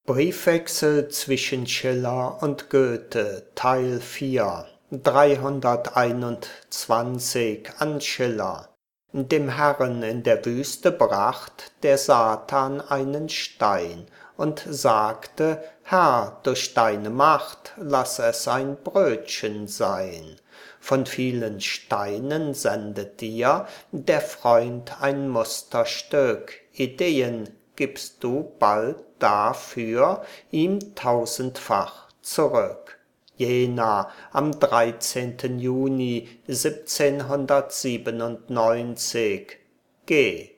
Briefwechsel zwischen Schiller und Goethe, Teil 4, 321 an Schiller. Dem Herren in der Wüste bracht der Satan einen Stein und sagte: Herr, durch deine Macht, lass es ein Brötchen sein. Von vielen Steinen sendet dir der Freund ein Musterstück, Ideen gibst du bald dafür ihm tausendfach zurück. Jena am 13. Juni 1797. G